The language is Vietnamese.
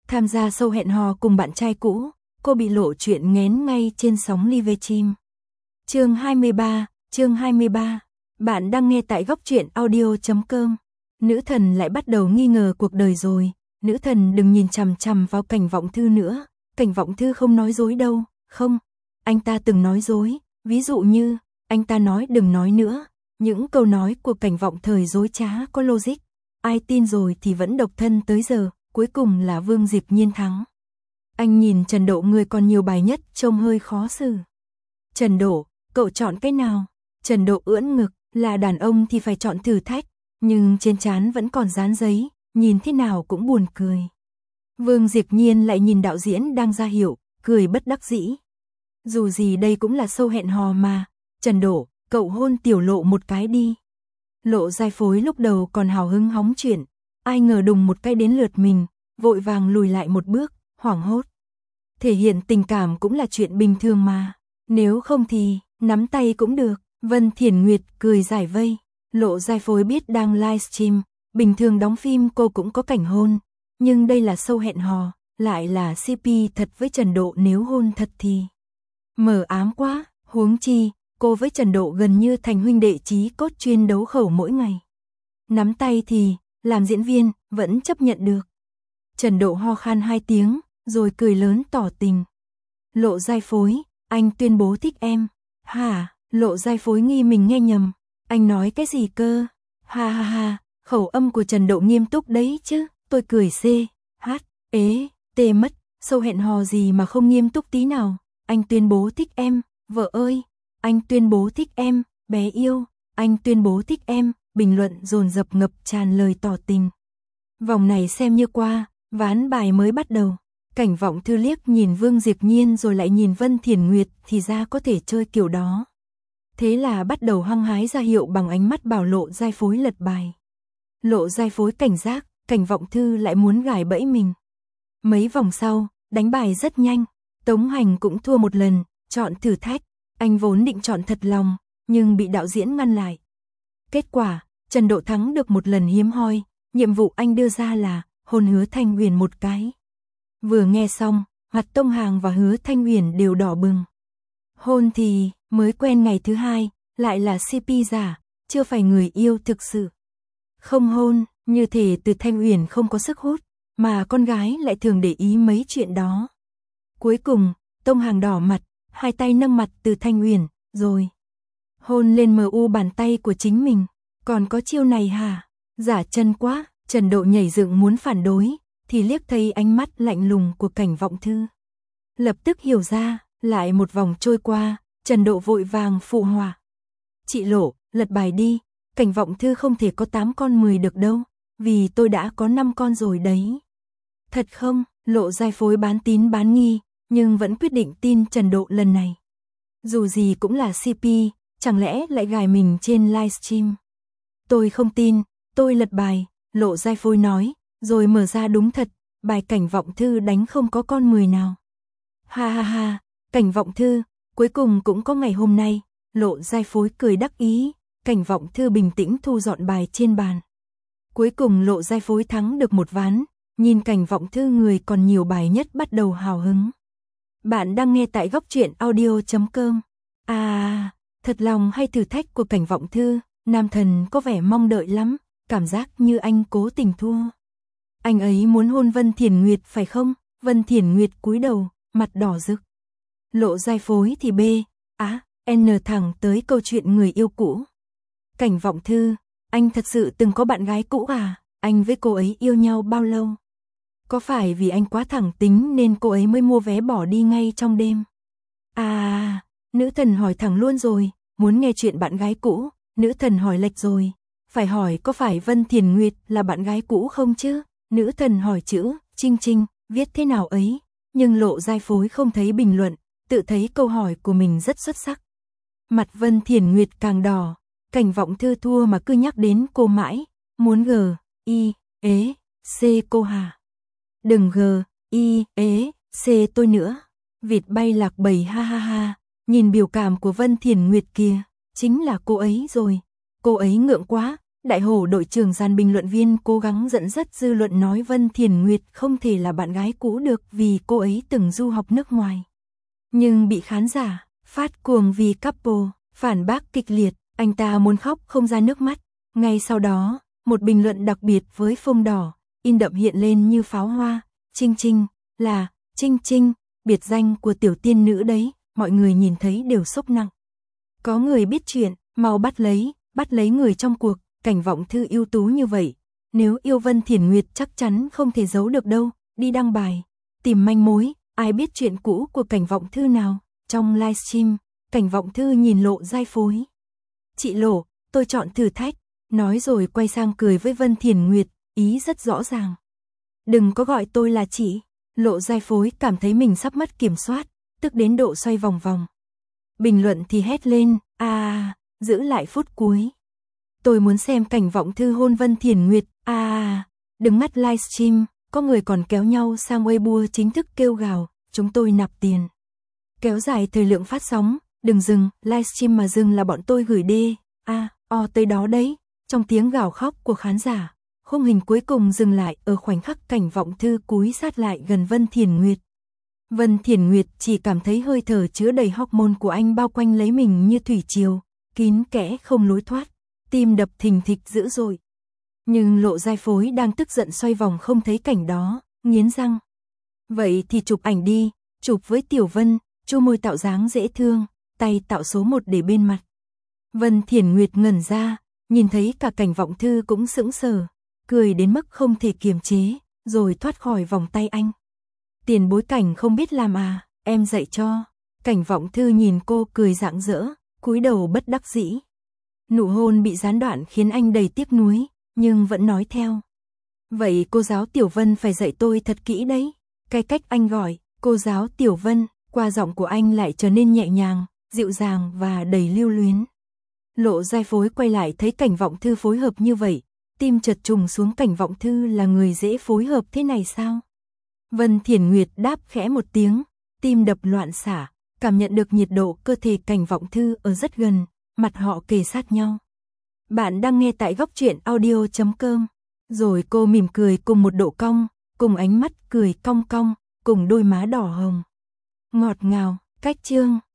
Tham gia show hẹn hò cùng bạn trai cũ, cô bị lộ chuyện nghén ngay trên sóng live stream. Chương 23. Bạn đang nghe tại góc truyện audio.com. Nữ thần lại bắt đầu nghi ngờ cuộc đời rồi. Nữ thần đừng nhìn chằm chằm vào Cảnh Vọng Thư nữa. Cảnh Vọng Thư không nói dối đâu. Không, anh ta từng nói dối. Ví dụ như, anh ta nói đừng nói nữa. Những câu nói của Cảnh Vọng Thời dối trá có logic. Ai tin rồi thì vẫn độc thân tới giờ. Cuối cùng là Vương Diệp Nhiên thắng. Anh nhìn Trần Độ, người còn nhiều bài nhất, trông hơi khó xử. Trần Độ, cậu chọn cái nào? Trần Độ ưỡn ngực, là đàn ông thì phải chọn thử thách, nhưng trên trán vẫn còn dán giấy, nhìn thế nào cũng buồn cười. Vương Diệp Nhiên lại nhìn đạo diễn đang ra hiệu, cười bất đắc dĩ. Dù gì đây cũng là show hẹn hò mà. Trần Độ, cậu hôn Tiểu Lộ một cái đi. Lộ Giai Phối lúc đầu còn hào hứng hóng chuyện, ai ngờ đùng một cái đến lượt mình, vội vàng lùi lại một bước, hoảng hốt. Thể hiện tình cảm cũng là chuyện bình thường mà, nếu không thì nắm tay cũng được. Vân Thiển Nguyệt cười giải vây. Lộ Giai Phối biết đang livestream, bình thường đóng phim cô cũng có cảnh hôn, nhưng đây là show hẹn hò, lại là CP thật với Trần Độ, nếu hôn thật thì mờ ám quá, huống chi cô với Trần Độ gần như thành huynh đệ chí cốt, chuyên đấu khẩu mỗi ngày. Nắm tay thì làm diễn viên vẫn chấp nhận được. Trần Độ ho khan 2 tiếng, rồi cười lớn tỏ tình. Lộ Giai Phối, anh tuyên bố thích em. Hả? Lộ Giai Phối nghi mình nghe nhầm. Anh nói cái gì cơ? Ha ha ha, khẩu âm của Trần Độ nghiêm túc đấy chứ. Tôi cười tê mất, show hẹn hò gì mà không nghiêm túc tí nào. Anh tuyên bố thích em, vợ ơi. Anh tuyên bố thích em, bé yêu. Anh tuyên bố thích em. Bình luận dồn dập ngập tràn lời tỏ tình. Vòng này xem như qua, ván bài mới bắt đầu. Cảnh Vọng Thư liếc nhìn Vương Diệp Nhiên rồi lại nhìn Vân Thiển Nguyệt, thì ra có thể chơi kiểu đó. Thế là bắt đầu hăng hái ra hiệu bằng ánh mắt bảo Lộ Giai Phối lật bài. Lộ Giai Phối cảnh giác, Cảnh Vọng Thư lại muốn gài bẫy mình. Mấy vòng sau, đánh bài rất nhanh, Tống Hành cũng thua một lần, chọn thử thách. Anh vốn định chọn thật lòng, nhưng bị đạo diễn ngăn lại. Kết quả, Trần Độ thắng được một lần hiếm hoi, nhiệm vụ anh đưa ra là hôn Hứa Thanh Huyền một cái. Vừa nghe xong, mặt Tông Hàng và Hứa Thanh Huyền đều đỏ bừng. Hôn thì mới quen ngày thứ hai, lại là CP giả, chưa phải người yêu thực sự. Không hôn, như thể từ Thanh Huyền không có sức hút, mà con gái lại thường để ý mấy chuyện đó. Cuối cùng, Tông Hàng đỏ mặt, hai tay nâng mặt từ Thanh Huyền, rồi hôn lên mu bàn tay của chính mình. Còn có chiêu này hả? Giả chân quá. Trần Độ nhảy dựng muốn phản đối, thì liếc thấy ánh mắt lạnh lùng của Cảnh Vọng Thư. Lập tức hiểu ra, lại một vòng trôi qua, Trần Độ vội vàng phụ họa. Chị Lộ, lật bài đi, Cảnh Vọng Thư không thể có 8 con 10 được đâu, vì tôi đã có 5 con rồi đấy. Thật không? Lộ Giai Phối bán tín bán nghi, nhưng vẫn quyết định tin Trần Độ lần này. Dù gì cũng là CP, chẳng lẽ lại gài mình trên livestream. Tôi không tin, tôi lật bài, Lộ Giai Phối nói, rồi mở ra đúng thật, bài Cảnh Vọng Thư đánh không có con 10 nào. Ha ha ha, Cảnh Vọng Thư, cuối cùng cũng có ngày hôm nay. Lộ Giai Phối cười đắc ý, Cảnh Vọng Thư bình tĩnh thu dọn bài trên bàn. Cuối cùng Lộ Giai Phối thắng được một ván, nhìn Cảnh Vọng Thư người còn nhiều bài nhất bắt đầu hào hứng. Bạn đang nghe tại góc truyện audio.com. À, thật lòng hay thử thách của Cảnh Vọng Thư, nam thần có vẻ mong đợi lắm, cảm giác như anh cố tình thua. Anh ấy muốn hôn Vân Thiển Nguyệt phải không? Vân Thiển Nguyệt cúi đầu, mặt đỏ rực. Lộ Giai Phối thì N thẳng tới câu chuyện người yêu cũ. Cảnh Vọng Thư, anh thật sự từng có bạn gái cũ à? Anh với cô ấy yêu nhau bao lâu? Có phải vì anh quá thẳng tính nên cô ấy mới mua vé bỏ đi ngay trong đêm? À, nữ thần hỏi thẳng luôn rồi, muốn nghe chuyện bạn gái cũ, nữ thần hỏi lệch rồi. Phải hỏi có phải Vân Thiển Nguyệt là bạn gái cũ không chứ? Nữ thần hỏi chữ Trinh Trinh, viết thế nào ấy? Nhưng Lộ Giai Phối không thấy bình luận, tự thấy câu hỏi của mình rất xuất sắc. Mặt Vân Thiển Nguyệt càng đỏ, Cảnh Vọng Thư thua mà cứ nhắc đến cô mãi, muốn C cô hả? Đừng C tôi nữa. Vịt bay lạc bầy ha ha ha, nhìn biểu cảm của Vân Thiển Nguyệt kìa, chính là cô ấy rồi. Cô ấy ngượng quá, Đại hổ đội trưởng dàn bình luận viên cố gắng dẫn dắt dư luận nói Vân Thiền Nguyệt không thể là bạn gái cũ được vì cô ấy từng du học nước ngoài. Nhưng bị khán giả phát cuồng vì couple phản bác kịch liệt, anh ta muốn khóc không ra nước mắt. Ngay sau đó, một bình luận đặc biệt với phông đỏ, in đậm hiện lên như pháo hoa, Trinh Trinh, là Trinh Trinh, biệt danh của tiểu tiên nữ đấy, mọi người nhìn thấy đều sốc nặng. Có người biết chuyện, mau bắt lấy người trong cuộc, Cảnh Vọng Thư ưu tú như vậy, nếu yêu Vân Thiền Nguyệt chắc chắn không thể giấu được đâu, đi đăng bài, tìm manh mối, ai biết chuyện cũ của Cảnh Vọng Thư nào. Trong livestream, Cảnh Vọng Thư nhìn Lộ Giai Phối. Chị Lộ, tôi chọn thử thách, nói rồi quay sang cười với Vân Thiền Nguyệt, ý rất rõ ràng. Đừng có gọi tôi là chị. Lộ Giai Phối cảm thấy mình sắp mất kiểm soát, tức đến độ xoay vòng vòng. Bình luận thì hét lên, giữ lại phút cuối. Tôi muốn xem Cảnh Vọng Thư hôn Vân Thiền Nguyệt, Đứng ngắt livestream, có người còn kéo nhau sang Weibo chính thức kêu gào, chúng tôi nạp tiền. Kéo dài thời lượng phát sóng, đừng dừng, livestream mà dừng là bọn tôi gửi tới đó đấy. Trong tiếng gào khóc của khán giả, khung hình cuối cùng dừng lại ở khoảnh khắc Cảnh Vọng Thư cúi sát lại gần Vân Thiền Nguyệt. Vân Thiền Nguyệt chỉ cảm thấy hơi thở chứa đầy hormone của anh bao quanh lấy mình như thủy triều, kín kẽ không lối thoát, tim đập thình thịch dữ dội. Nhưng Lộ Giai Phối đang tức giận xoay vòng không thấy cảnh đó, nghiến răng. Vậy thì chụp ảnh đi, chụp với Tiểu Vân, chu môi tạo dáng dễ thương, tay tạo số 1 để bên mặt. Vân Thiền Nguyệt ngẩn ra, nhìn thấy cả Cảnh Vọng Thư cũng sững sờ, cười đến mức không thể kiềm chế, rồi thoát khỏi vòng tay anh. Tiền bối Cảnh không biết làm em dạy cho. Cảnh Vọng Thư nhìn cô cười rạng rỡ, cúi đầu bất đắc dĩ. Nụ hôn bị gián đoạn khiến anh đầy tiếc nuối, nhưng vẫn nói theo. Vậy cô giáo Tiểu Vân phải dạy tôi thật kỹ đấy. Cái cách anh gọi, cô giáo Tiểu Vân, qua giọng của anh lại trở nên nhẹ nhàng, dịu dàng và đầy lưu luyến. Lộ Giai Phối quay lại thấy Cảnh Vọng Thư phối hợp như vậy, tim chợt trùng xuống. Cảnh Vọng Thư là người dễ phối hợp thế này sao? Vân Thiền Nguyệt đáp khẽ một tiếng, tim đập loạn xạ, cảm nhận được nhiệt độ cơ thể Cảnh Vọng Thư ở rất gần, mặt họ kề sát nhau. Bạn đang nghe tại góc truyện audio.com. Rồi cô mỉm cười cùng một độ cong, cùng ánh mắt cười cong cong, cùng đôi má đỏ hồng. Ngọt ngào, cách chương.